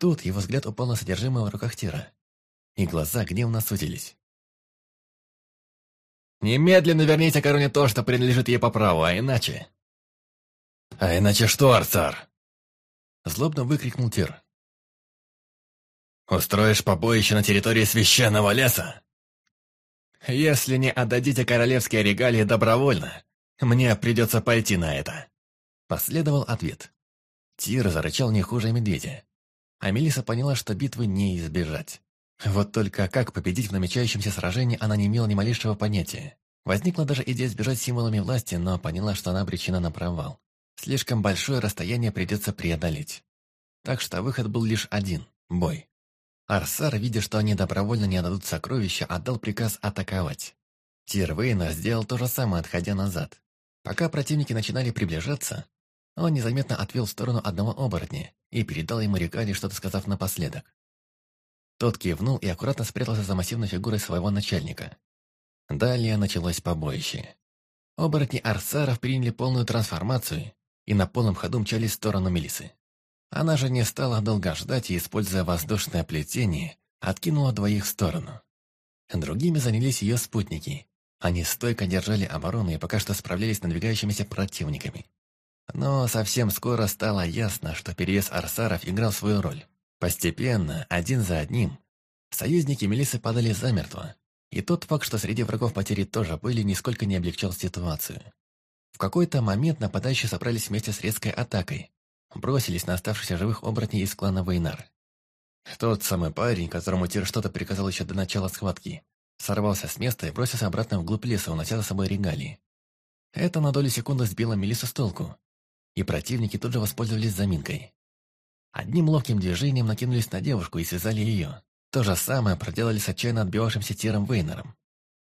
Тут его взгляд упал на содержимое в руках Тира, и глаза гневно сузились. «Немедленно верните короне то, что принадлежит ей по праву, а иначе...» «А иначе что, Арцар?» Злобно выкрикнул Тир. «Устроишь побоище на территории священного леса? Если не отдадите королевские регалии добровольно, мне придется пойти на это». Последовал ответ. Тир зарычал не хуже медведя. А Мелисса поняла, что битвы не избежать. Вот только как победить в намечающемся сражении она не имела ни малейшего понятия. Возникла даже идея сбежать символами власти, но поняла, что она обречена на провал. Слишком большое расстояние придется преодолеть. Так что выход был лишь один – бой. Арсар, видя, что они добровольно не отдадут сокровища, отдал приказ атаковать. Тир Вейнер сделал то же самое, отходя назад. Пока противники начинали приближаться, он незаметно отвел в сторону одного оборотня и передал ему регалии, что-то сказав напоследок. Тот кивнул и аккуратно спрятался за массивной фигурой своего начальника. Далее началось побоище. Оборотни Арсаров приняли полную трансформацию и на полном ходу мчались в сторону Мелиссы. Она же не стала долго ждать и, используя воздушное плетение, откинула двоих в сторону. Другими занялись ее спутники. Они стойко держали оборону и пока что справлялись с надвигающимися противниками. Но совсем скоро стало ясно, что перевес Арсаров играл свою роль. Постепенно, один за одним, союзники Мелиссы падали замертво, и тот факт, что среди врагов потери тоже были, нисколько не облегчал ситуацию. В какой-то момент нападающие собрались вместе с резкой атакой, бросились на оставшихся живых оборотней из клана Вейнар. Тот самый парень, которому Тир что-то приказал еще до начала схватки, сорвался с места и бросился обратно вглубь леса, унося за собой регалии. Это на долю секунды сбило Мелиссу с толку, и противники тут же воспользовались заминкой. Одним ловким движением накинулись на девушку и связали ее. То же самое проделали с отчаянно отбивавшимся Тиром Вейнером.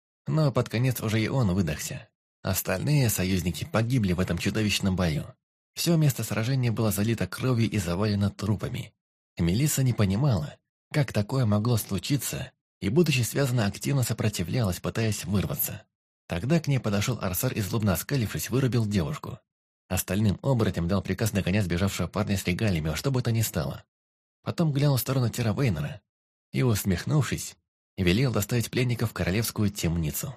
Но под конец уже и он выдохся. Остальные союзники погибли в этом чудовищном бою. Все место сражения было залито кровью и завалено трупами. Мелисса не понимала, как такое могло случиться, и, будучи связана, активно сопротивлялась, пытаясь вырваться. Тогда к ней подошел Арсар и, злобно оскалившись, вырубил девушку. Остальным оборотням дал приказ нагонять сбежавшего парня с регалиями, во что бы то ни стало. Потом глянул в сторону Тира Вейнера и, усмехнувшись, велел доставить пленников в королевскую темницу.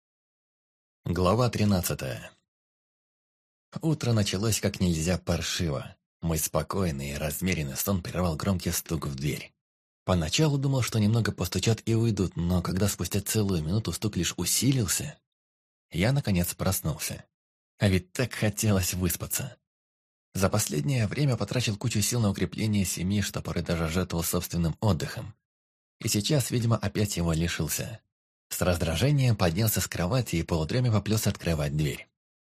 Глава 13. Утро началось как нельзя паршиво. Мой спокойный и размеренный сон прервал громкий стук в дверь. Поначалу думал, что немного постучат и уйдут, но когда спустя целую минуту стук лишь усилился, я, наконец, проснулся. А ведь так хотелось выспаться. За последнее время потрачил кучу сил на укрепление семьи, что порой даже жертвовал собственным отдыхом. И сейчас, видимо, опять его лишился. С раздражением поднялся с кровати и полудреме поплелся открывать дверь.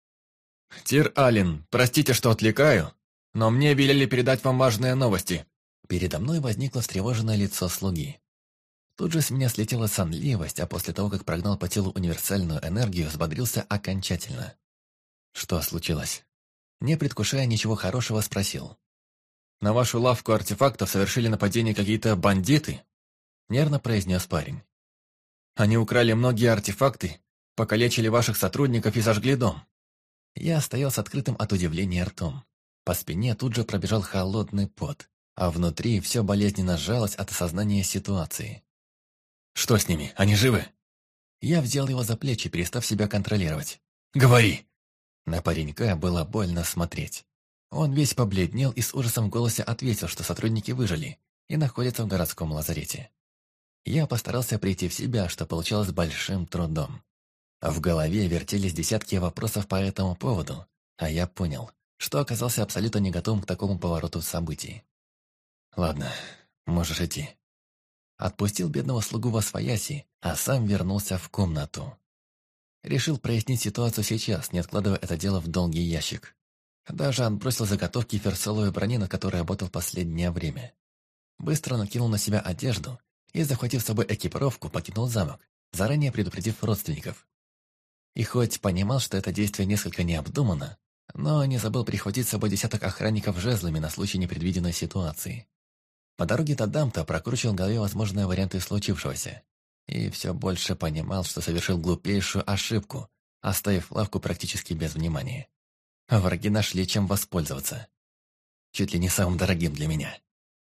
«Тир Аллен, простите, что отвлекаю, но мне велели передать вам важные новости». Передо мной возникло встревоженное лицо слуги. Тут же с меня слетела сонливость, а после того, как прогнал по телу универсальную энергию, взбодрился окончательно. «Что случилось?» Не предвкушая ничего хорошего, спросил. «На вашу лавку артефактов совершили нападение какие-то бандиты?» Нервно произнес парень. «Они украли многие артефакты, покалечили ваших сотрудников и сожгли дом». Я стоял с открытым от удивления ртом. По спине тут же пробежал холодный пот, а внутри все болезненно сжалось от осознания ситуации. «Что с ними? Они живы?» Я взял его за плечи, перестав себя контролировать. «Говори!» На паренька было больно смотреть. Он весь побледнел и с ужасом в голосе ответил, что сотрудники выжили и находятся в городском лазарете. Я постарался прийти в себя, что получалось большим трудом. В голове вертелись десятки вопросов по этому поводу, а я понял, что оказался абсолютно не готовым к такому повороту событий. «Ладно, можешь идти». Отпустил бедного слугу восвояси, а сам вернулся в комнату. Решил прояснить ситуацию сейчас, не откладывая это дело в долгий ящик. Даже отбросил заготовки ферсоловой брони, над которой работал последнее время. Быстро накинул на себя одежду и, захватив с собой экипировку, покинул замок, заранее предупредив родственников. И хоть понимал, что это действие несколько необдуманно, но не забыл прихватить с собой десяток охранников жезлами на случай непредвиденной ситуации. По дороге до Дамта прокручивал в голове возможные варианты случившегося. И все больше понимал, что совершил глупейшую ошибку, оставив лавку практически без внимания. Враги нашли, чем воспользоваться. Чуть ли не самым дорогим для меня.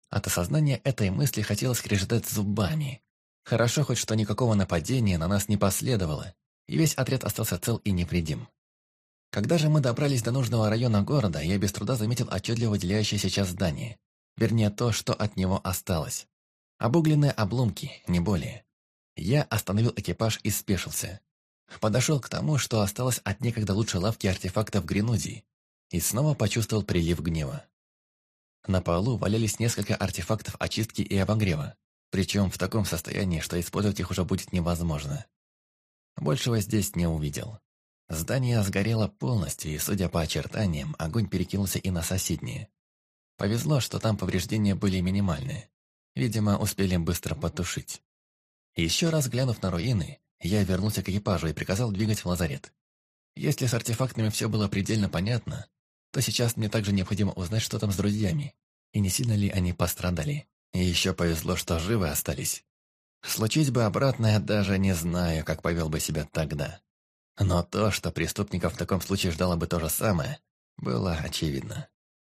От осознания этой мысли хотелось скрежетать зубами. Хорошо хоть, что никакого нападения на нас не последовало, и весь отряд остался цел и невредим. Когда же мы добрались до нужного района города, я без труда заметил отчетливо выделяющееся сейчас здание. Вернее, то, что от него осталось. Обугленные обломки, не более. Я остановил экипаж и спешился. Подошел к тому, что осталось от некогда лучшей лавки артефактов Гренудии, и снова почувствовал прилив гнева. На полу валялись несколько артефактов очистки и обогрева, причем в таком состоянии, что использовать их уже будет невозможно. Большего здесь не увидел. Здание сгорело полностью, и, судя по очертаниям, огонь перекинулся и на соседние. Повезло, что там повреждения были минимальные. Видимо, успели быстро потушить. Еще раз глянув на руины, я вернулся к экипажу и приказал двигать в лазарет. Если с артефактами все было предельно понятно, то сейчас мне также необходимо узнать, что там с друзьями, и не сильно ли они пострадали. И еще повезло, что живы остались. Случись бы обратное, даже не знаю, как повел бы себя тогда. Но то, что преступников в таком случае ждало бы то же самое, было очевидно.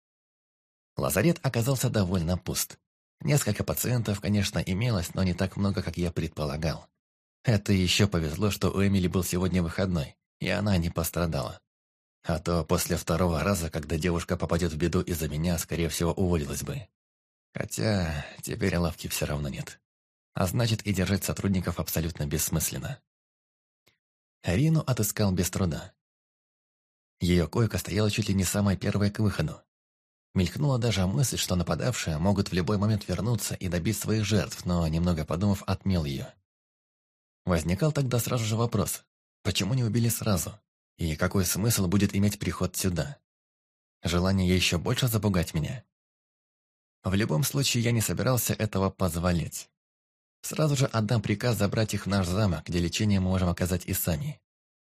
Лазарет оказался довольно пуст. Несколько пациентов, конечно, имелось, но не так много, как я предполагал. Это еще повезло, что у Эмили был сегодня выходной, и она не пострадала. А то после второго раза, когда девушка попадет в беду из-за меня, скорее всего, уволилась бы. Хотя теперь лавки все равно нет. А значит, и держать сотрудников абсолютно бессмысленно. Рину отыскал без труда. Ее койка стояла чуть ли не самой первой к выходу. Мелькнула даже мысль, что нападавшие могут в любой момент вернуться и добить своих жертв, но, немного подумав, отмел ее. Возникал тогда сразу же вопрос, почему не убили сразу? И какой смысл будет иметь приход сюда? Желание еще больше запугать меня? В любом случае, я не собирался этого позволять. Сразу же отдам приказ забрать их в наш замок, где лечение мы можем оказать и сами.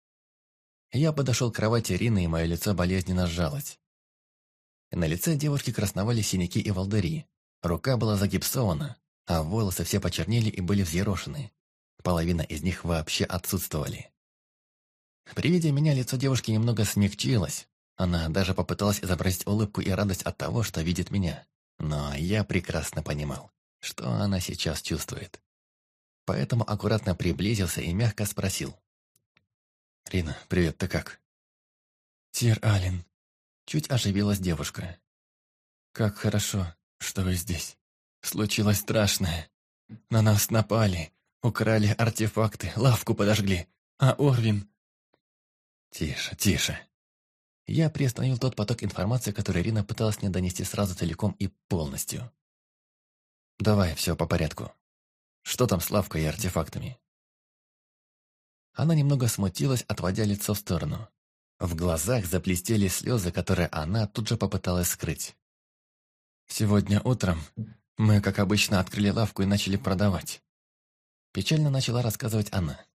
Я подошел к кровати Рины, и мое лицо болезненно сжалось. На лице девушки красновали синяки и волдыри. Рука была загипсована, а волосы все почернели и были взъерошены. Половина из них вообще отсутствовали. При виде меня лицо девушки немного смягчилось. Она даже попыталась изобразить улыбку и радость от того, что видит меня. Но я прекрасно понимал, что она сейчас чувствует. Поэтому аккуратно приблизился и мягко спросил. «Рина, привет, ты как?» «Сир Ален», — чуть оживилась девушка. «Как хорошо, что вы здесь. Случилось страшное. На нас напали, украли артефакты, лавку подожгли, а Орвин...» «Тише, тише». Я приостановил тот поток информации, который Рина пыталась мне донести сразу целиком и полностью. «Давай все по порядку. Что там с лавкой и артефактами?» Она немного смутилась, отводя лицо в сторону. В глазах заблестели слезы, которые она тут же попыталась скрыть. «Сегодня утром мы, как обычно, открыли лавку и начали продавать». Печально начала рассказывать она.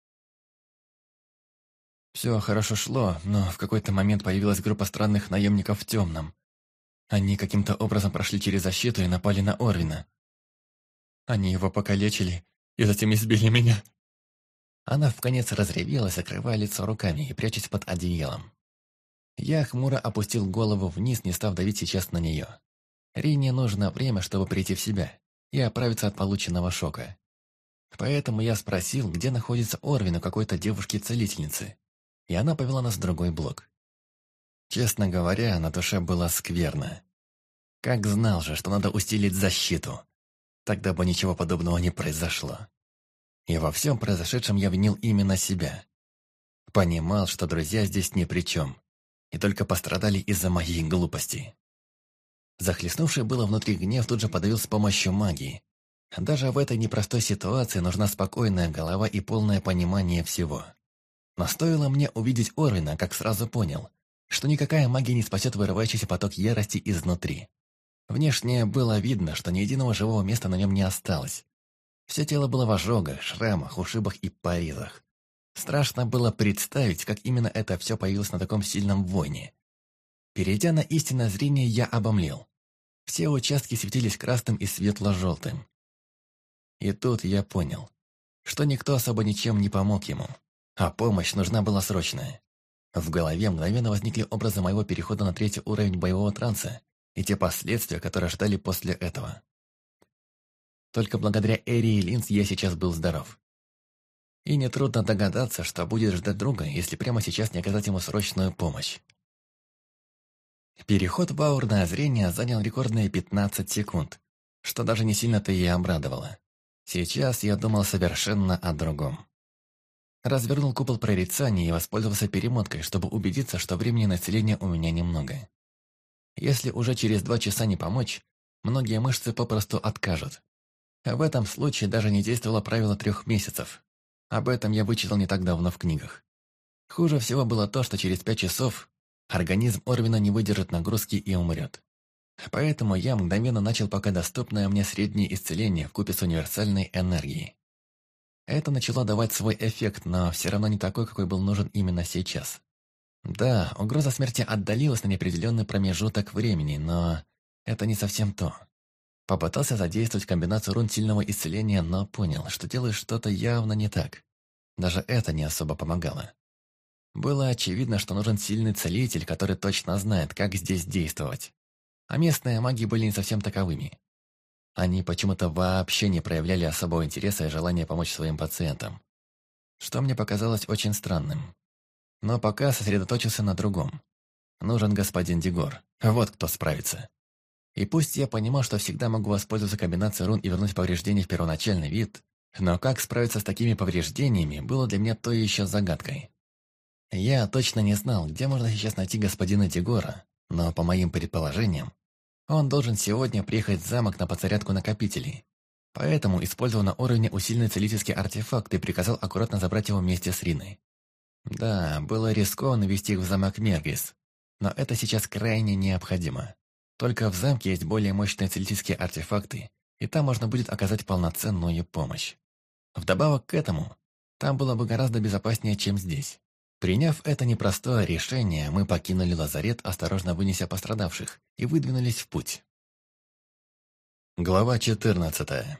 Все хорошо шло, но в какой-то момент появилась группа странных наемников в темном. Они каким-то образом прошли через защиту и напали на Орвина. Они его покалечили и затем избили меня. Она вконец разревелась, закрывая лицо руками и прячась под одеялом. Я хмуро опустил голову вниз, не став давить сейчас на нее. Рине нужно время, чтобы прийти в себя и оправиться от полученного шока. Поэтому я спросил, где находится Орвин у какой-то девушки-целительницы, и она повела нас в другой блок. Честно говоря, на душе было скверно. Как знал же, что надо усилить защиту. Тогда бы ничего подобного не произошло. И во всем произошедшем я винил именно себя. Понимал, что друзья здесь ни при чем, и только пострадали из-за моей глупости. Захлестнувший было внутри гнев тут же подавил с помощью магии. Даже в этой непростой ситуации нужна спокойная голова и полное понимание всего. Но стоило мне увидеть Орвина, как сразу понял, что никакая магия не спасет вырывающийся поток ярости изнутри. Внешне было видно, что ни единого живого места на нем не осталось. Все тело было в ожогах, шрамах, ушибах и порезах. Страшно было представить, как именно это все появилось на таком сильном воине. Перейдя на истинное зрение, я обомлел. Все участки светились красным и светло-желтым. И тут я понял, что никто особо ничем не помог ему, а помощь нужна была срочная. В голове мгновенно возникли образы моего перехода на 3-й уровень боевого транса и те последствия, которые ждали после этого. Только благодаря Эри и Линз я сейчас был здоров. И нетрудно догадаться, что будет ждать друга, если прямо сейчас не оказать ему срочную помощь. Переход в аурное зрение занял рекордные 15 секунд, что даже не сильно-то и обрадовало. Сейчас я думал совершенно о другом. Развернул купол прорицания и воспользовался перемоткой, чтобы убедиться, что времени на исцеление у меня немного. Если уже через 2 часа не помочь, многие мышцы попросту откажут. В этом случае даже не действовало правило 3 месяцев. Об этом я вычитал не так давно в книгах. Хуже всего было то, что через 5 часов организм Орвина не выдержит нагрузки и умрет. Поэтому я мгновенно начал пока доступное мне среднее исцеление вкупе с универсальной энергией. Это начало давать свой эффект, но все равно не такой, какой был нужен именно сейчас. Да, угроза смерти отдалилась на неопределенный промежуток времени, но это не совсем то. Попытался задействовать комбинацию рун сильного исцеления, но понял, что делаю что-то явно не так. Даже это не особо помогало. Было очевидно, что нужен сильный целитель, который точно знает, как здесь действовать. А местные маги были не совсем таковыми. Они почему-то вообще не проявляли особого интереса и желания помочь своим пациентам. Что мне показалось очень странным. Но пока сосредоточился на другом. Нужен господин Дигор. Вот кто справится. И пусть я понимал, что всегда могу воспользоваться комбинацией рун и вернуть повреждения в первоначальный вид, но как справиться с такими повреждениями, было для меня то еще загадкой. Я точно не знал, где можно сейчас найти господина Дигора, но, по моим предположениям, он должен сегодня приехать в замок на подзарядку накопителей. Поэтому использовал на уровне усиленный целительский артефакт и приказал аккуратно забрать его вместе с Риной. Да, было рискованно вести их в замок Мергис, но это сейчас крайне необходимо. Только в замке есть более мощные целительские артефакты, и там можно будет оказать полноценную помощь. Вдобавок к этому, там было бы гораздо безопаснее, чем здесь. Приняв это непростое решение, мы покинули лазарет, осторожно вынеся пострадавших, и выдвинулись в путь. Глава 14.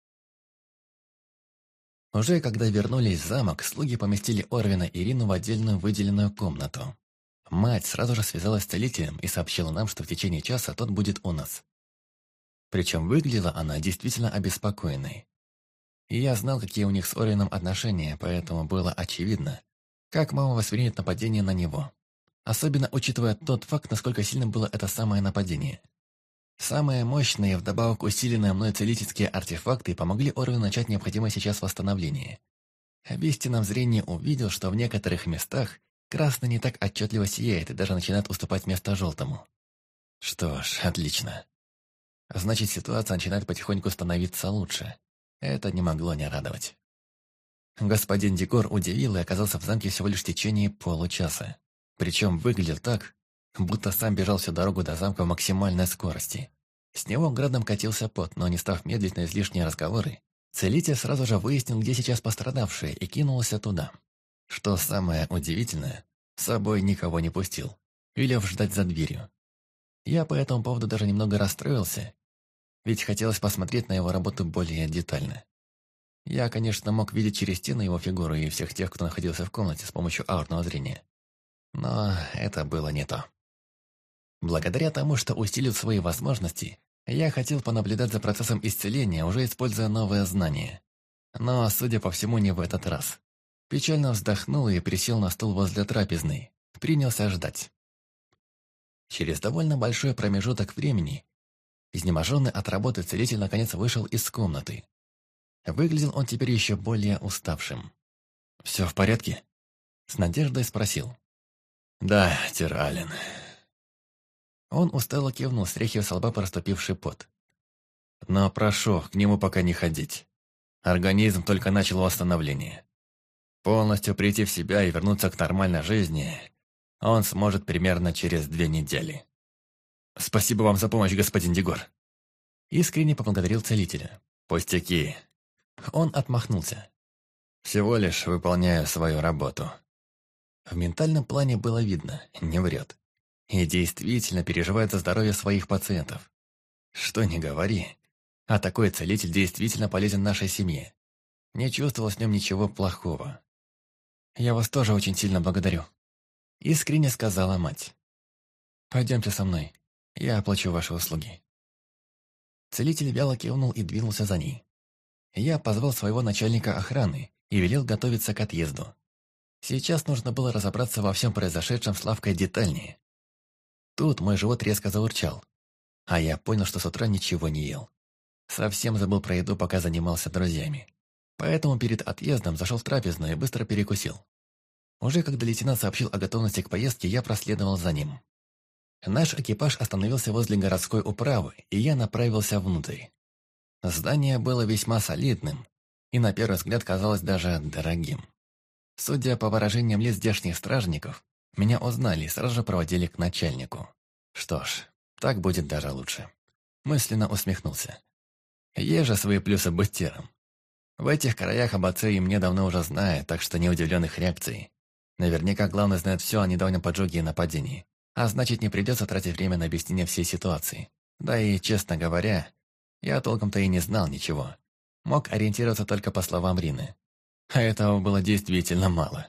Уже когда вернулись в замок, слуги поместили Орвина и Ирину в отдельную выделенную комнату. Мать сразу же связалась с целителем и сообщила нам, что в течение часа тот будет у нас. Причем выглядела она действительно обеспокоенной. И я знал, какие у них с Орвином отношения, поэтому было очевидно, как мама воспримет нападение на него. Особенно учитывая тот факт, насколько сильным было это самое нападение. Самые мощные и вдобавок усиленные мной целительские артефакты помогли Орвину начать необходимое сейчас восстановление. В истинном зрении увидел, что в некоторых местах красный не так отчетливо сияет и даже начинает уступать место желтому. Что ж, отлично. Значит, ситуация начинает потихоньку становиться лучше. Это не могло не радовать. Господин Дигор удивил и оказался в замке всего лишь в течение получаса. Причем выглядел так, будто сам бежал всю дорогу до замка в максимальной скорости. С него градом катился пот, но не став медлить на излишние разговоры, целитель сразу же выяснил, где сейчас пострадавшие, и кинулся туда. Что самое удивительное, с собой никого не пустил, велев ждать за дверью. Я по этому поводу даже немного расстроился, ведь хотелось посмотреть на его работу более детально. Я, конечно, мог видеть через стены его фигуру и всех тех, кто находился в комнате с помощью аурного зрения. Но это было не то. Благодаря тому, что усилил свои возможности, я хотел понаблюдать за процессом исцеления, уже используя новые знания. Но, судя по всему, не в этот раз. Печально вздохнул и присел на стул возле трапезной. Принялся ждать. Через довольно большой промежуток времени изнеможенный от работы целитель наконец вышел из комнаты. Выглядел он теперь еще более уставшим. «Все в порядке?» С надеждой спросил. «Да, Тирален». Он устало кивнул, стряхивая с лба проступивший пот. «Но прошу, к нему пока не ходить. Организм только начал восстановление. Полностью прийти в себя и вернуться к нормальной жизни он сможет примерно через 2 недели. Спасибо вам за помощь, господин Дигор». Искренне поблагодарил целителя. «Пустяки». Он отмахнулся. «Всего лишь выполняю свою работу». В ментальном плане было видно, не врет. И действительно переживает за здоровье своих пациентов. Что ни говори, а такой целитель действительно полезен нашей семье. Не чувствовал с ним ничего плохого. «Я вас тоже очень сильно благодарю», — искренне сказала мать. «Пойдемте со мной, я оплачу ваши услуги». Целитель вяло кивнул и двинулся за ней. Я позвал своего начальника охраны и велел готовиться к отъезду. Сейчас нужно было разобраться во всем произошедшем с Лавкой детальнее. Тут мой живот резко заурчал, а я понял, что с утра ничего не ел. Совсем забыл про еду, пока занимался друзьями. Поэтому перед отъездом зашел в трапезную и быстро перекусил. Уже когда лейтенант сообщил о готовности к поездке, я проследовал за ним. Наш экипаж остановился возле городской управы, и я направился внутрь. Здание было весьма солидным и на первый взгляд казалось даже дорогим. Судя по выражениям лиц здешних стражников, меня узнали и сразу же проводили к начальнику. Что ж, так будет даже лучше. Мысленно усмехнулся. Есть же свои плюсы быть тером. В этих краях об отце и мне давно уже знают, так что не удивлен их реакцией. Наверняка главный знает все о недавнем поджоге и нападении. А значит, не придется тратить время на объяснение всей ситуации. Да и, честно говоря, я толком-то и не знал ничего. Мог ориентироваться только по словам Рины. А этого было действительно мало.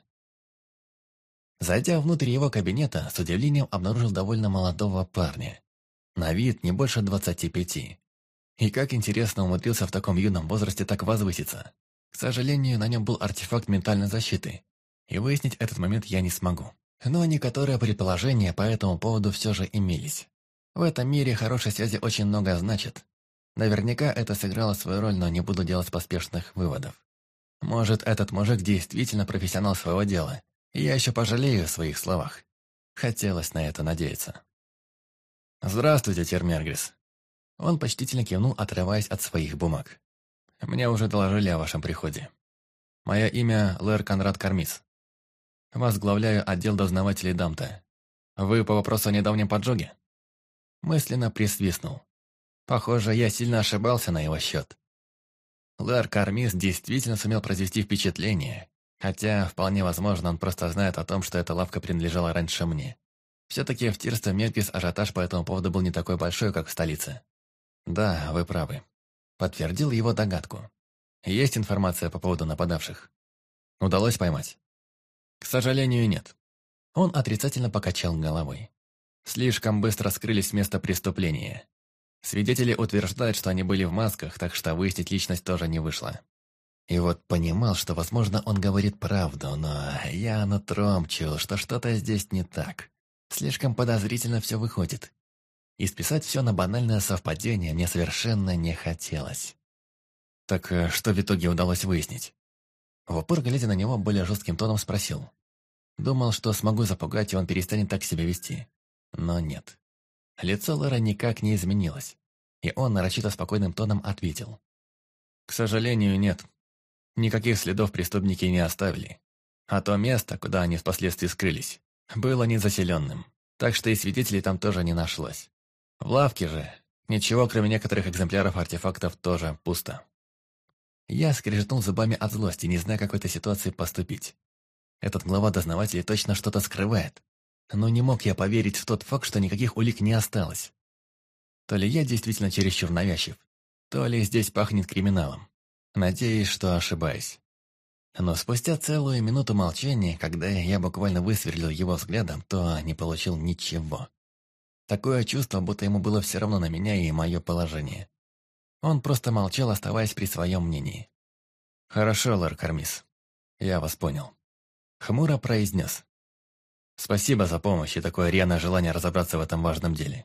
Зайдя внутрь его кабинета, с удивлением обнаружил довольно молодого парня. На вид не больше 25. И как интересно умудрился в таком юном возрасте так возвыситься. К сожалению, на нем был артефакт ментальной защиты, и выяснить этот момент я не смогу. Но некоторые предположения по этому поводу все же имелись. В этом мире хорошей связи очень много значит. Наверняка это сыграло свою роль, но не буду делать поспешных выводов. Может, этот мужик действительно профессионал своего дела, и я еще пожалею о своих словах. Хотелось на это надеяться. «Здравствуйте, Термергрис». Он почтительно кивнул, отрываясь от своих бумаг. «Мне уже доложили о вашем приходе. Мое имя Лэр Конрад Кармис. Возглавляю отдел дознавателей Дамта. Вы по вопросу о недавнем поджоге?» Мысленно присвистнул. Похоже, я сильно ошибался на его счет. Лэр Кармис действительно сумел произвести впечатление, хотя, вполне возможно, он просто знает о том, что эта лавка принадлежала раньше мне. Все-таки в Тирстве Мергис ажиотаж по этому поводу был не такой большой, как в столице. «Да, вы правы», — подтвердил его догадку. «Есть информация по поводу нападавших? Удалось поймать?» «К сожалению, нет». Он отрицательно покачал головой. Слишком быстро скрылись с места преступления. Свидетели утверждают, что они были в масках, так что выяснить личность тоже не вышло. И вот понимал, что, возможно, он говорит правду, но я нутром чуял, что что-то здесь не так. Слишком подозрительно все выходит. И списать все на банальное совпадение мне совершенно не хотелось. Так что в итоге удалось выяснить? В упор, глядя на него, более жестким тоном спросил. Думал, что смогу запугать, и он перестанет так себя вести. Но нет. Лицо Лэра никак не изменилось, и он нарочито спокойным тоном ответил. «К сожалению, нет. Никаких следов преступники не оставили. А то место, куда они впоследствии скрылись, было незаселенным, так что и свидетелей там тоже не нашлось. В лавке же ничего, кроме некоторых экземпляров артефактов, тоже пусто». Я скрежетнул зубами от злости, не зная, как в этой ситуации поступить. Этот глава дознавателей точно что-то скрывает. Но не мог я поверить в тот факт, что никаких улик не осталось. То ли я действительно чересчур навязчив, то ли здесь пахнет криминалом. Надеюсь, что ошибаюсь. Но спустя целую минуту молчания, когда я буквально высверлил его взглядом, то не получил ничего. Такое чувство, будто ему было все равно на меня и мое положение. Он просто молчал, оставаясь при своем мнении. «Хорошо, Лэр Кармис, я вас понял», — хмуро произнес. «Спасибо за помощь и такое рьяное желание разобраться в этом важном деле».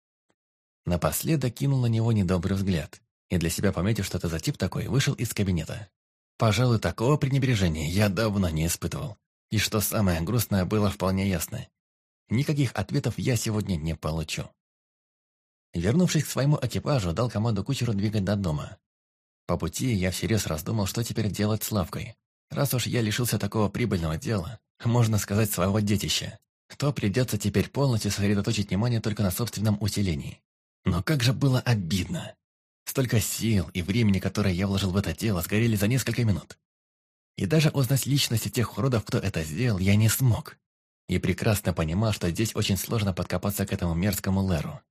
Напоследок кинул на него недобрый взгляд и, для себя пометив, что это за тип такой, вышел из кабинета. Пожалуй, такого пренебрежения я давно не испытывал. И что самое грустное, было вполне ясно. Никаких ответов я сегодня не получу. Вернувшись к своему экипажу, дал команду кучеру двигать до дома. По пути я всерьез раздумал, что теперь делать с лавкой. Раз уж я лишился такого прибыльного дела, можно сказать, своего детища, то придется теперь полностью сосредоточить внимание только на собственном усилении. Но как же было обидно. Столько сил и времени, которые я вложил в это дело, сгорели за несколько минут. И даже узнать личности тех уродов, кто это сделал, я не смог. И прекрасно понимал, что здесь очень сложно подкопаться к этому мерзкому Лэру.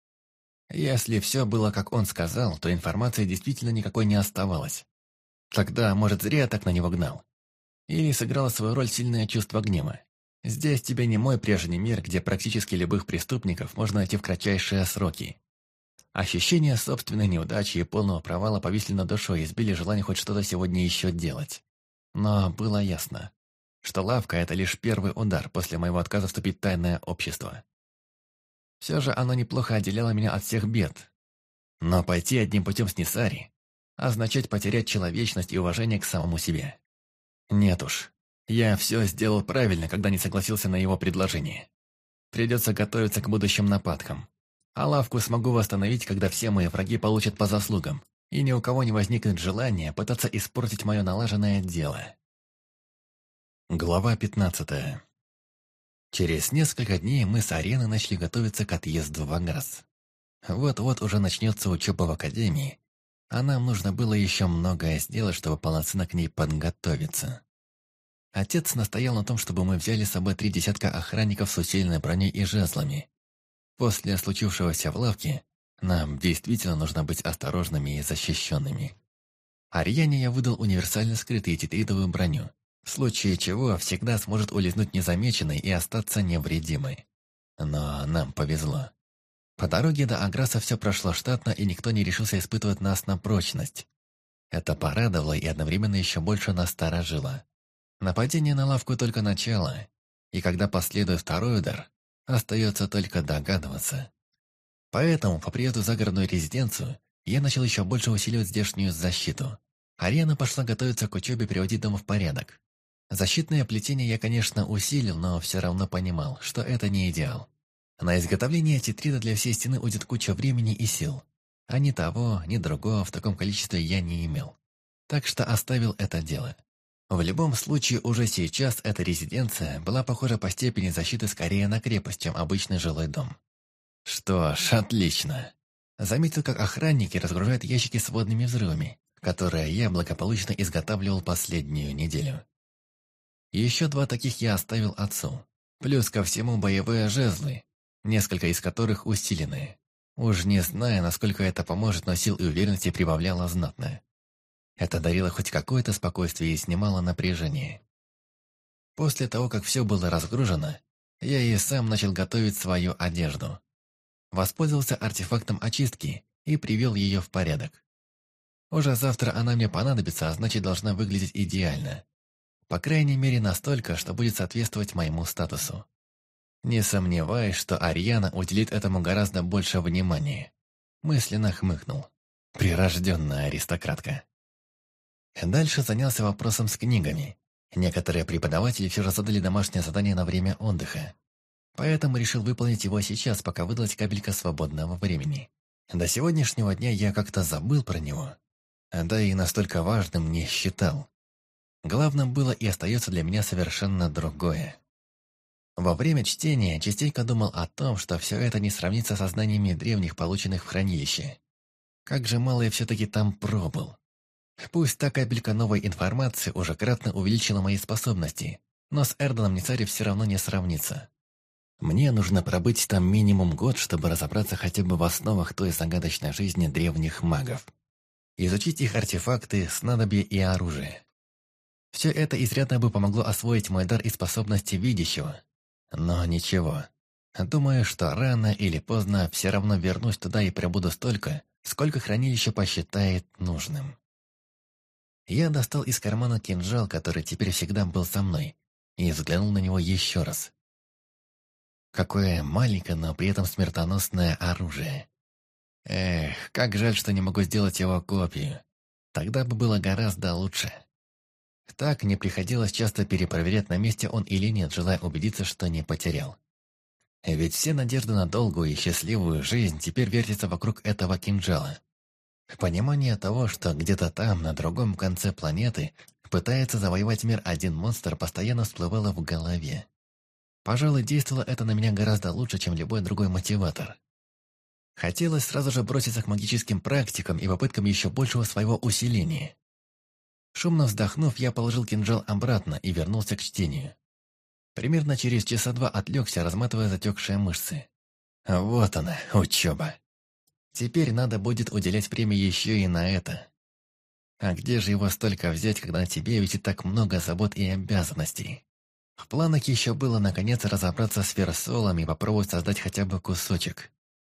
Если все было, как он сказал, то информации действительно никакой не оставалось. Тогда, может, зря я так на него гнал. Или сыграло свою роль сильное чувство гнева. Здесь тебе не мой прежний мир, где практически любых преступников можно найти в кратчайшие сроки. Ощущение собственной неудачи и полного провала повисли над душой и сбили желание хоть что-то сегодня еще делать. Но было ясно, что лавка – это лишь первый удар после моего отказа вступить в тайное общество. Все же оно неплохо отделяло меня от всех бед. Но пойти одним путем с Нисари означать потерять человечность и уважение к самому себе. Нет уж, я все сделал правильно, когда не согласился на его предложение. Придется готовиться к будущим нападкам. А лавку смогу восстановить, когда все мои враги получат по заслугам, и ни у кого не возникнет желания пытаться испортить мое налаженное дело. Глава 15. Через несколько дней мы с Ареной начали готовиться к отъезду в Аграс. Вот-вот уже начнется учеба в академии, а нам нужно было еще многое сделать, чтобы полноценно к ней подготовиться. Отец настоял на том, чтобы мы взяли с собой 3 десятка охранников с усиленной броней и жезлами. После случившегося в лавке нам действительно нужно быть осторожными и защищенными. Ариане я выдал универсально скрытую титридовую броню, в случае чего всегда сможет улизнуть незамеченной и остаться невредимой. Но нам повезло. По дороге до Аграса все прошло штатно, и никто не решился испытывать нас на прочность. Это порадовало и одновременно еще больше насторожило. Нападение на лавку только начало, и когда последует второй удар, остается только догадываться. Поэтому по приезду в загородную резиденцию я начал еще больше усиливать здешнюю защиту. Арена пошла готовиться к учебе, приводить дом в порядок. Защитное плетение я, конечно, усилил, но все равно понимал, что это не идеал. На изготовление титрида для всей стены уйдет куча времени и сил. А ни того, ни другого в таком количестве я не имел. Так что оставил это дело. В любом случае, уже сейчас эта резиденция была похожа по степени защиты скорее на крепость, чем обычный жилой дом. Что ж, отлично. Заметил, как охранники разгружают ящики с водными взрывами, которые я благополучно изготавливал последнюю неделю. Еще 2 таких я оставил отцу. Плюс ко всему боевые жезлы, несколько из которых усиленные. Уж не знаю, насколько это поможет, но сил и уверенности прибавляло знатно. Это дарило хоть какое-то спокойствие и снимало напряжение. После того, как все было разгружено, я и сам начал готовить свою одежду. Воспользовался артефактом очистки и привел ее в порядок. Уже завтра она мне понадобится, а значит должна выглядеть идеально. По крайней мере настолько, что будет соответствовать моему статусу. Не сомневаюсь, что Ариана уделит этому гораздо больше внимания. Мысленно хмыкнул. Прирожденная аристократка. Дальше занялся вопросом с книгами. Некоторые преподаватели все же задали домашнее задание на время отдыха. Поэтому решил выполнить его сейчас, пока выдалась капелька свободного времени. До сегодняшнего дня я как-то забыл про него. Да и настолько важным не считал. Главным было и остается для меня совершенно другое. Во время чтения частенько думал о том, что все это не сравнится со знаниями древних, полученных в хранилище. Как же мало я все-таки там пробыл. Пусть та капелька новой информации уже кратно увеличила мои способности, но с Эрданом Нисари все равно не сравнится. Мне нужно пробыть там минимум год, чтобы разобраться хотя бы в основах той загадочной жизни древних магов. Изучить их артефакты, снадобья и оружие. Все это изрядно бы помогло освоить мой дар и способности видящего. Но ничего. Думаю, что рано или поздно все равно вернусь туда и пробуду столько, сколько хранилище посчитает нужным. Я достал из кармана кинжал, который теперь всегда был со мной, и взглянул на него еще раз. Какое маленькое, но при этом смертоносное оружие. Эх, как жаль, что не могу сделать его копию. Тогда бы было гораздо лучше. Так не приходилось часто перепроверять, на месте он или нет, желая убедиться, что не потерял. Ведь все надежды на долгую и счастливую жизнь теперь вертятся вокруг этого кинжала. Понимание того, что где-то там, на другом конце планеты, пытается завоевать мир один монстр, постоянно всплывало в голове. Пожалуй, действовало это на меня гораздо лучше, чем любой другой мотиватор. Хотелось сразу же броситься к магическим практикам и попыткам еще большего своего усиления. Шумно вздохнув, я положил кинжал обратно и вернулся к чтению. Примерно через часа 2 отвлекся, разматывая затекшие мышцы. Вот она, учеба. Теперь надо будет уделять время еще и на это. А где же его столько взять, когда на тебе висит так много забот и обязанностей? В планах еще было наконец разобраться с версолами и попробовать создать хотя бы кусочек.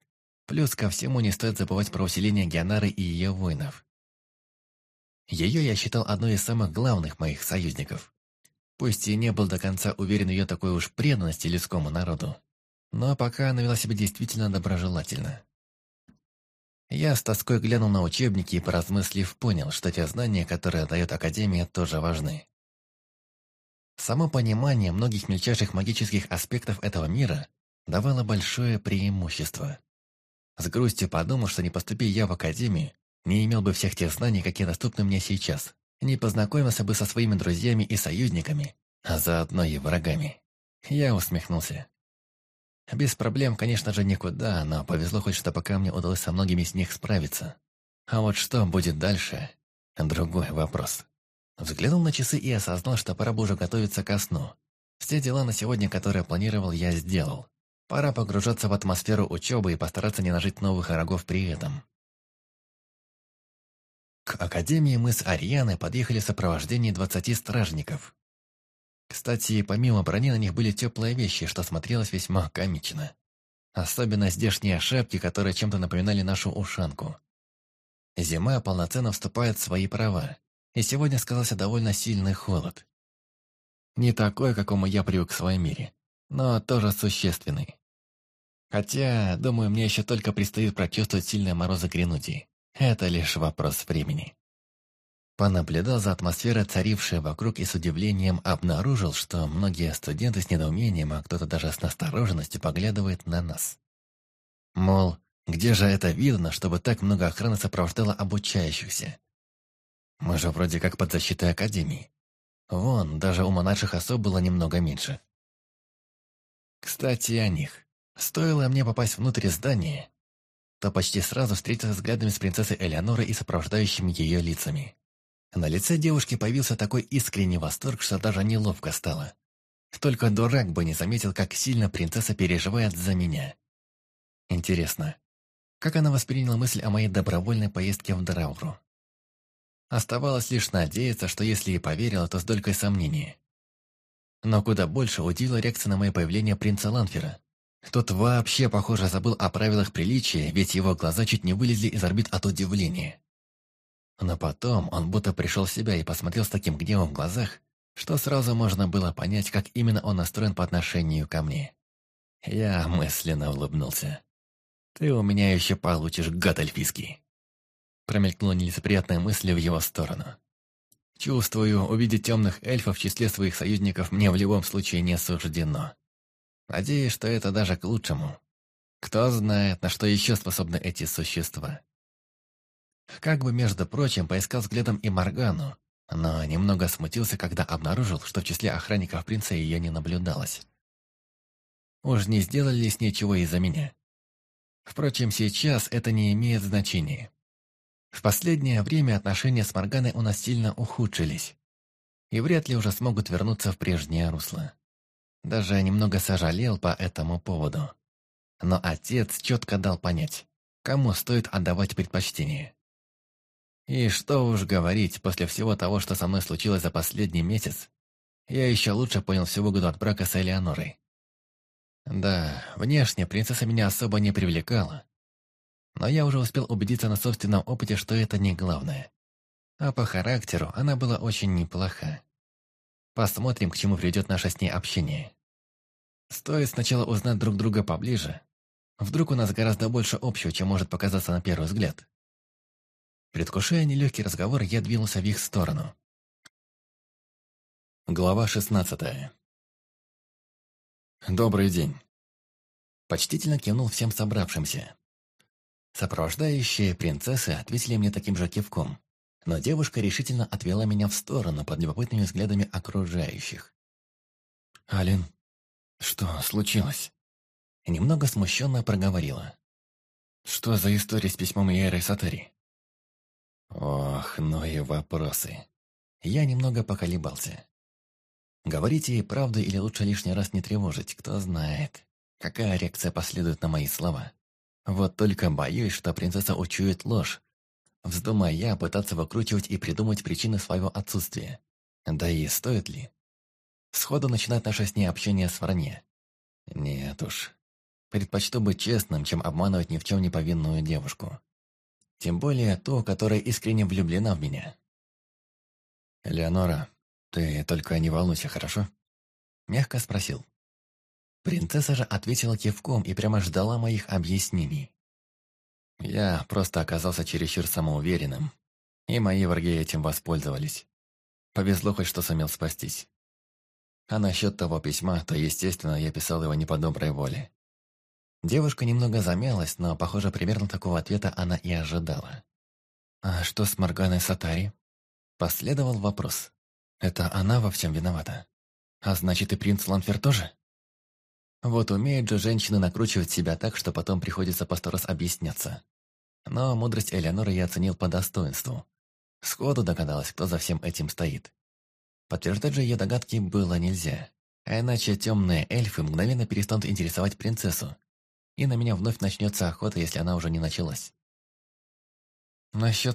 Плюс ко всему не стоит забывать про усиление Геонары и ее воинов. Ее я считал одной из самых главных моих союзников. Пусть и не был до конца уверен в ее такой уж преданности людскому народу, но пока она вела себя действительно доброжелательно. Я с тоской глянул на учебники и, поразмыслив, понял, что те знания, которые дает Академия, тоже важны. Само понимание многих мельчайших магических аспектов этого мира давало большое преимущество. С грустью подумал, что не поступи я в Академию, не имел бы всех тех знаний, какие доступны мне сейчас, не познакомился бы со своими друзьями и союзниками, а заодно и врагами. Я усмехнулся. Без проблем, конечно же, никуда, но повезло хоть, что пока мне удалось со многими из них справиться. А вот что будет дальше – другой вопрос. Взглянул на часы и осознал, что пора бы уже готовиться ко сну. Все дела на сегодня, которые планировал, я сделал. Пора погружаться в атмосферу учебы и постараться не нажить новых врагов при этом. К Академии мы с Арианой подъехали в сопровождении 20 стражников. Кстати, помимо брони на них были теплые вещи, что смотрелось весьма комично. Особенно здешние шапки, которые чем-то напоминали нашу ушанку. Зима полноценно вступает в свои права, и сегодня сказался довольно сильный холод. Не такой, к какому я привык в своем мире, но тоже существенный. Хотя, думаю, мне еще только предстоит прочувствовать сильные морозы Гренудии. Это лишь вопрос времени. Понаблюдал за атмосферой, царившей вокруг, и с удивлением обнаружил, что многие студенты с недоумением, а кто-то даже с настороженностью поглядывает на нас. Мол, где же это видно, чтобы так много охраны сопровождало обучающихся? Мы же вроде как под защитой Академии. Вон, даже у монарших особ было немного меньше. Кстати, о них. Стоило мне попасть внутрь здания, то почти сразу встретился взглядами с принцессой Элеонорой и сопровождающими ее лицами. На лице девушки появился такой искренний восторг, что даже неловко стало. Только дурак бы не заметил, как сильно принцесса переживает за меня. Интересно, как она восприняла мысль о моей добровольной поездке в Драуру? Оставалось лишь надеяться, что если и поверила, то с долькой сомнения. Но куда больше удивила реакция на мое появление принца Ланфера. Тот вообще, похоже, забыл о правилах приличия, ведь его глаза чуть не вылезли из орбит от удивления. Но потом он будто пришел в себя и посмотрел с таким гневом в глазах, что сразу можно было понять, как именно он настроен по отношению ко мне. Я мысленно улыбнулся. «Ты у меня еще получишь, гад эльфийский!» Промелькнула нелицеприятная мысль в его сторону. Чувствую, увидеть темных эльфов в числе своих союзников мне в любом случае не суждено. Надеюсь, что это даже к лучшему. Кто знает, на что еще способны эти существа. Как бы, между прочим, поискал взглядом и Моргану, но немного смутился, когда обнаружил, что в числе охранников принца ее не наблюдалось. Уж не сделали ли с ней чего из-за меня? Впрочем, сейчас это не имеет значения. В последнее время отношения с Морганой у нас сильно ухудшились, и вряд ли уже смогут вернуться в прежнее русло. Даже немного сожалел по этому поводу. Но отец четко дал понять, кому стоит отдавать предпочтение. И что уж говорить, после всего того, что со мной случилось за последний месяц, я еще лучше понял всю выгоду от брака с Элеонорой. Да, внешне принцесса меня особо не привлекала, но я уже успел убедиться на собственном опыте, что это не главное. А по характеру она была очень неплоха. Посмотрим, к чему приведет наше с ней общение. Стоит сначала узнать друг друга поближе. Вдруг у нас гораздо больше общего, чем может показаться на первый взгляд. Предвкушая нелегкий разговор, я двинулся в их сторону. Глава 16. «Добрый день». Почтительно кивнул всем собравшимся. Сопровождающие принцессы ответили мне таким же кивком, но девушка решительно отвела меня в сторону под любопытными взглядами окружающих. «Алин, что случилось?» Немного смущенно проговорила. «Что за история с письмом Иеры Сатари?» Ох, ну и вопросы. Я немного поколебался. Говорить ей правду или лучше лишний раз не тревожить, кто знает, какая реакция последует на мои слова. Вот только боюсь, что принцесса учует ложь, вздумая я пытаться выкручивать и придумать причины своего отсутствия. Да и стоит ли? Сходу начинать наше с ней общение с вранья. Нет уж. Предпочту быть честным, чем обманывать ни в чем не повинную девушку. Тем более ту, которая искренне влюблена в меня. «Элеонора, ты только не волнуйся, хорошо?» Мягко спросил. Принцесса же ответила кивком и прямо ждала моих объяснений. Я просто оказался чересчур самоуверенным, и мои враги этим воспользовались. Повезло хоть, что сумел спастись. А насчет того письма, то, естественно, я писал его не по доброй воле. Девушка немного замялась, но, похоже, примерно такого ответа она и ожидала. «А что с Морганой Сатари?» Последовал вопрос. «Это она во всем виновата? А значит, и принц Ланфер тоже?» Вот умеют же женщины накручивать себя так, что потом приходится по 100 раз объясняться. Но мудрость Элеоноры я оценил по достоинству. Сходу догадалась, кто за всем этим стоит. Подтверждать же ее догадки было нельзя. А иначе темные эльфы мгновенно перестанут интересовать принцессу, и на меня вновь начнется охота, если она уже не началась. Насчет